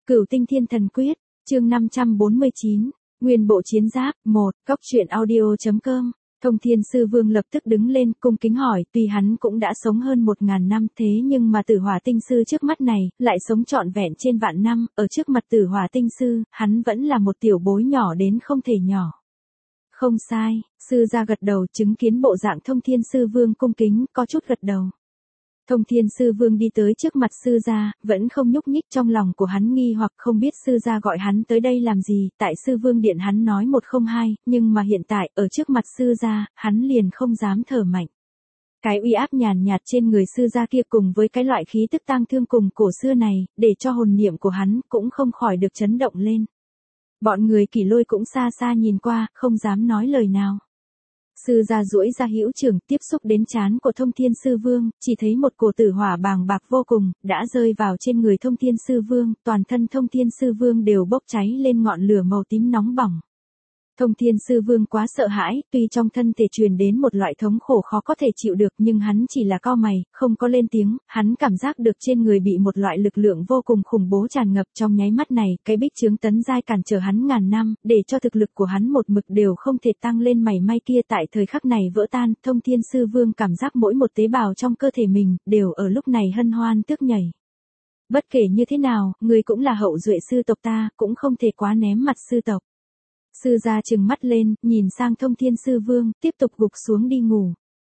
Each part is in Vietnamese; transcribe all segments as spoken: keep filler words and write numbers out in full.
Cửu Tinh Thiên Thần Quyết, chương năm trăm bốn mươi chín, Nguyên Bộ Chiến Giáp, một, Cóc truyện audio chấm com. Thông Thiên Sư Vương lập tức đứng lên, cung kính hỏi, tuy hắn cũng đã sống hơn một ngàn năm thế nhưng mà Tử Hỏa Tinh Sư trước mắt này, lại sống trọn vẹn trên vạn năm, ở trước mặt Tử Hỏa Tinh Sư, hắn vẫn là một tiểu bối nhỏ đến không thể nhỏ. Không sai, sư gia gật đầu, chứng kiến bộ dạng Thông Thiên Sư Vương cung kính, có chút gật đầu. Thông Thiên Sư Vương đi tới trước mặt sư gia, vẫn không nhúc nhích, trong lòng của hắn nghi hoặc không biết sư gia gọi hắn tới đây làm gì, tại Sư Vương Điện hắn nói một không hai, nhưng mà hiện tại, ở trước mặt sư gia, hắn liền không dám thở mạnh. Cái uy áp nhàn nhạt trên người sư gia kia cùng với cái loại khí tức tang thương cùng cổ xưa này, để cho hồn niệm của hắn cũng không khỏi được chấn động lên. Bọn người Kỷ Lôi cũng xa xa nhìn qua, không dám nói lời nào. Sư gia duỗi ra hữu trưởng tiếp xúc đến trán của Thông Thiên Sư Vương, chỉ thấy một cổ tử hỏa bàng bạc vô cùng, đã rơi vào trên người Thông Thiên Sư Vương, toàn thân Thông Thiên Sư Vương đều bốc cháy lên ngọn lửa màu tím nóng bỏng. Thông Thiên Sư Vương quá sợ hãi, tuy trong thân thể truyền đến một loại thống khổ khó có thể chịu được nhưng hắn chỉ là cau mày, không có lên tiếng, hắn cảm giác được trên người bị một loại lực lượng vô cùng khủng bố tràn ngập trong nháy mắt này, cái bích chướng tấn giai cản trở hắn ngàn năm, để cho thực lực của hắn một mực đều không thể tăng lên mảy may kia tại thời khắc này vỡ tan, Thông Thiên Sư Vương cảm giác mỗi một tế bào trong cơ thể mình, đều ở lúc này hân hoan tước nhảy. Bất kể như thế nào, người cũng là hậu duệ sư tộc ta, cũng không thể quá ném mặt sư tộc. Sư gia trừng mắt lên, nhìn sang Thông Thiên Sư Vương, tiếp tục gục xuống đi ngủ.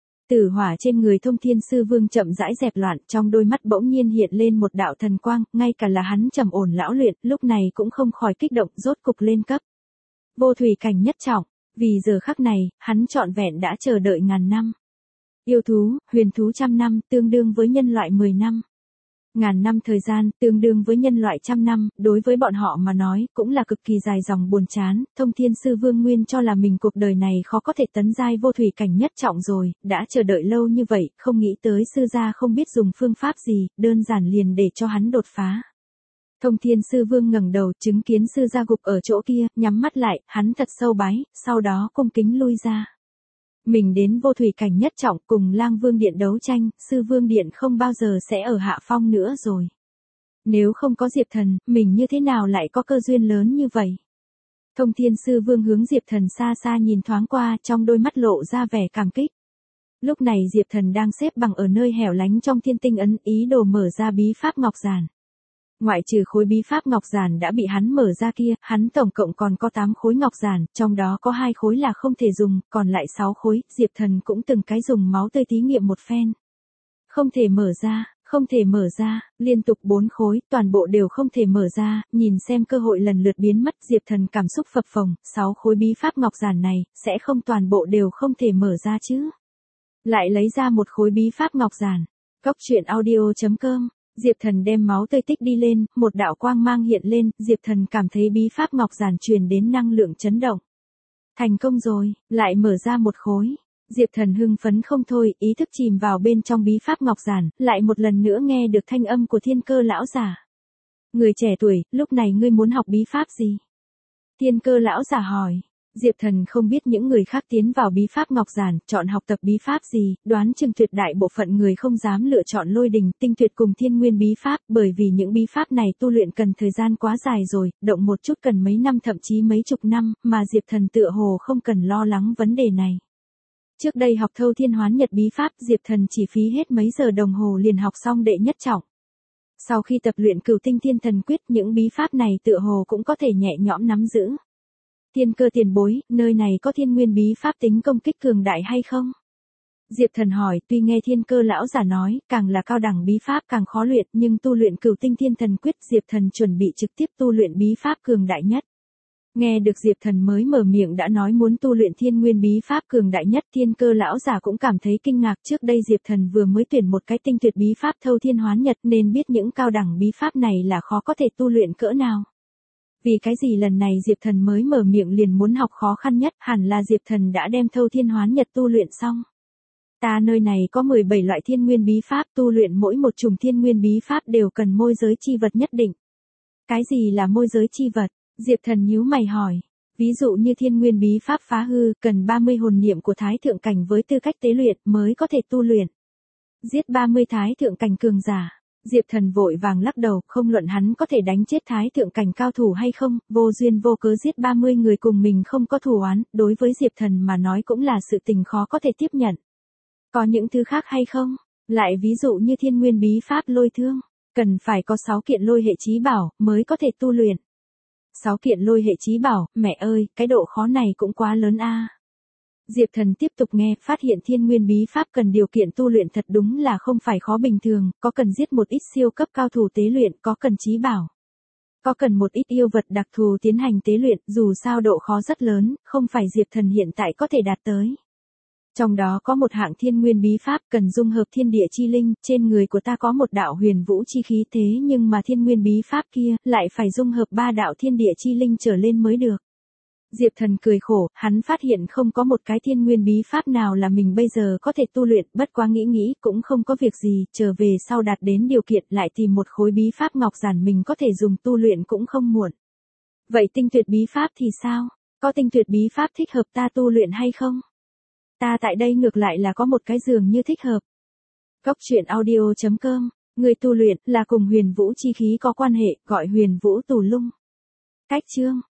Tử hỏa trên người Thông Thiên Sư Vương chậm rãi dẹp loạn, trong đôi mắt bỗng nhiên hiện lên một đạo thần quang, ngay cả là hắn trầm ổn lão luyện, lúc này cũng không khỏi kích động, rốt cục lên cấp. Vô thủy cảnh nhất trọng, vì giờ khắc này, hắn trọn vẹn đã chờ đợi ngàn năm. Yêu thú, huyền thú trăm năm, tương đương với nhân loại mười năm. Ngàn năm thời gian, tương đương với nhân loại trăm năm, đối với bọn họ mà nói, cũng là cực kỳ dài dòng buồn chán, Thông Thiên Sư Vương nguyên cho là mình cuộc đời này khó có thể tấn giai vô thủy cảnh nhất trọng rồi, đã chờ đợi lâu như vậy, không nghĩ tới sư gia không biết dùng phương pháp gì, đơn giản liền để cho hắn đột phá. Thông Thiên Sư Vương ngẩng đầu, chứng kiến sư gia gục ở chỗ kia, nhắm mắt lại, hắn thật sâu bái, sau đó cung kính lui ra. Mình đến vô thủy cảnh nhất trọng cùng Lang Vương Điện đấu tranh, Sư Vương Điện không bao giờ sẽ ở hạ phong nữa rồi. Nếu không có Diệp Thần, mình như thế nào lại có cơ duyên lớn như vậy? Thông Thiên Sư Vương hướng Diệp Thần xa xa nhìn thoáng qua, trong đôi mắt lộ ra vẻ cảm kích. Lúc này Diệp Thần đang xếp bằng ở nơi hẻo lánh trong thiên tinh ấn, ý đồ mở ra bí pháp ngọc giản. Ngoại trừ khối bí pháp ngọc giản đã bị hắn mở ra kia, hắn tổng cộng còn có tám khối ngọc giản, trong đó có hai khối là không thể dùng, còn lại sáu khối, Diệp Thần cũng từng cái dùng máu tươi thí nghiệm một phen. Không thể mở ra, không thể mở ra, liên tục bốn khối, toàn bộ đều không thể mở ra, nhìn xem cơ hội lần lượt biến mất, Diệp Thần cảm xúc phập phồng, sáu khối bí pháp ngọc giản này, sẽ không toàn bộ đều không thể mở ra chứ. Lại lấy ra một khối bí pháp ngọc giản, Cóc truyện audio chấm com. Diệp Thần đem máu tươi tích đi lên, một đạo quang mang hiện lên, Diệp Thần cảm thấy bí pháp ngọc giản truyền đến năng lượng chấn động. Thành công rồi, lại mở ra một khối. Diệp Thần hưng phấn không thôi, ý thức chìm vào bên trong bí pháp ngọc giản, lại một lần nữa nghe được thanh âm của Thiên Cơ lão giả. Người trẻ tuổi, lúc này ngươi muốn học bí pháp gì? Thiên Cơ lão giả hỏi. Diệp Thần không biết những người khác tiến vào bí pháp ngọc giản, chọn học tập bí pháp gì, đoán chừng tuyệt đại bộ phận người không dám lựa chọn lôi đình, tinh tuyệt cùng thiên nguyên bí pháp, bởi vì những bí pháp này tu luyện cần thời gian quá dài rồi, động một chút cần mấy năm thậm chí mấy chục năm, mà Diệp Thần tựa hồ không cần lo lắng vấn đề này. Trước đây học Thâu Thiên Hoán Nhật bí pháp, Diệp Thần chỉ phí hết mấy giờ đồng hồ liền học xong đệ nhất trọng. Sau khi tập luyện Cửu Tinh Thiên Thần Quyết, những bí pháp này tựa hồ cũng có thể nhẹ nhõm nắm giữ. Thiên Cơ tiền bối, nơi này có thiên nguyên bí pháp tính công kích cường đại hay không? Diệp Thần hỏi, tuy nghe Thiên Cơ lão giả nói, càng là cao đẳng bí pháp càng khó luyện, nhưng tu luyện Cửu Tinh Thiên Thần Quyết, Diệp Thần chuẩn bị trực tiếp tu luyện bí pháp cường đại nhất. Nghe được Diệp Thần mới mở miệng đã nói muốn tu luyện thiên nguyên bí pháp cường đại nhất, Thiên Cơ lão giả cũng cảm thấy kinh ngạc, trước đây Diệp Thần vừa mới tuyển một cái tinh tuyệt bí pháp Thâu Thiên Hoán Nhật nên biết những cao đẳng bí pháp này là khó có thể tu luyện cỡ nào. Vì cái gì lần này Diệp Thần mới mở miệng liền muốn học khó khăn nhất, hẳn là Diệp Thần đã đem Thâu Thiên Hoán Nhật tu luyện xong. Ta nơi này có mười bảy loại thiên nguyên bí pháp, tu luyện mỗi một chủng thiên nguyên bí pháp đều cần môi giới chi vật nhất định. Cái gì là môi giới chi vật? Diệp Thần nhíu mày hỏi. Ví dụ như thiên nguyên bí pháp phá hư, cần ba mươi hồn niệm của thái thượng cảnh với tư cách tế luyện mới có thể tu luyện. Giết ba mươi thái thượng cảnh cường giả. Diệp Thần vội vàng lắc đầu, không luận hắn có thể đánh chết thái thượng cảnh cao thủ hay không, vô duyên vô cớ giết ba mươi người cùng mình không có thù oán, đối với Diệp Thần mà nói cũng là sự tình khó có thể tiếp nhận. Có những thứ khác hay không? Lại ví dụ như thiên nguyên bí pháp lôi thương, cần phải có sáu kiện lôi hệ chí bảo mới có thể tu luyện. sáu kiện lôi hệ chí bảo, mẹ ơi, cái độ khó này cũng quá lớn a. Diệp Thần tiếp tục nghe, phát hiện thiên nguyên bí pháp cần điều kiện tu luyện thật đúng là không phải khó bình thường, có cần giết một ít siêu cấp cao thủ tế luyện, có cần chí bảo. Có cần một ít yêu vật đặc thù tiến hành tế luyện, dù sao độ khó rất lớn, không phải Diệp Thần hiện tại có thể đạt tới. Trong đó có một hạng thiên nguyên bí pháp cần dung hợp thiên địa chi linh, trên người của ta có một đạo huyền vũ chi khí thế nhưng mà thiên nguyên bí pháp kia lại phải dung hợp ba đạo thiên địa chi linh trở lên mới được. Diệp Thần cười khổ, hắn phát hiện không có một cái thiên nguyên bí pháp nào là mình bây giờ có thể tu luyện, bất quá nghĩ nghĩ cũng không có việc gì, trở về sau đạt đến điều kiện lại tìm một khối bí pháp ngọc giản mình có thể dùng tu luyện cũng không muộn. Vậy tinh tuyệt bí pháp thì sao? Có tinh tuyệt bí pháp thích hợp ta tu luyện hay không? Ta tại đây ngược lại là có một cái giường như thích hợp. Cốc truyện audio chấm com, người tu luyện là cùng huyền vũ chi khí có quan hệ, gọi huyền vũ tù lung. Cách chương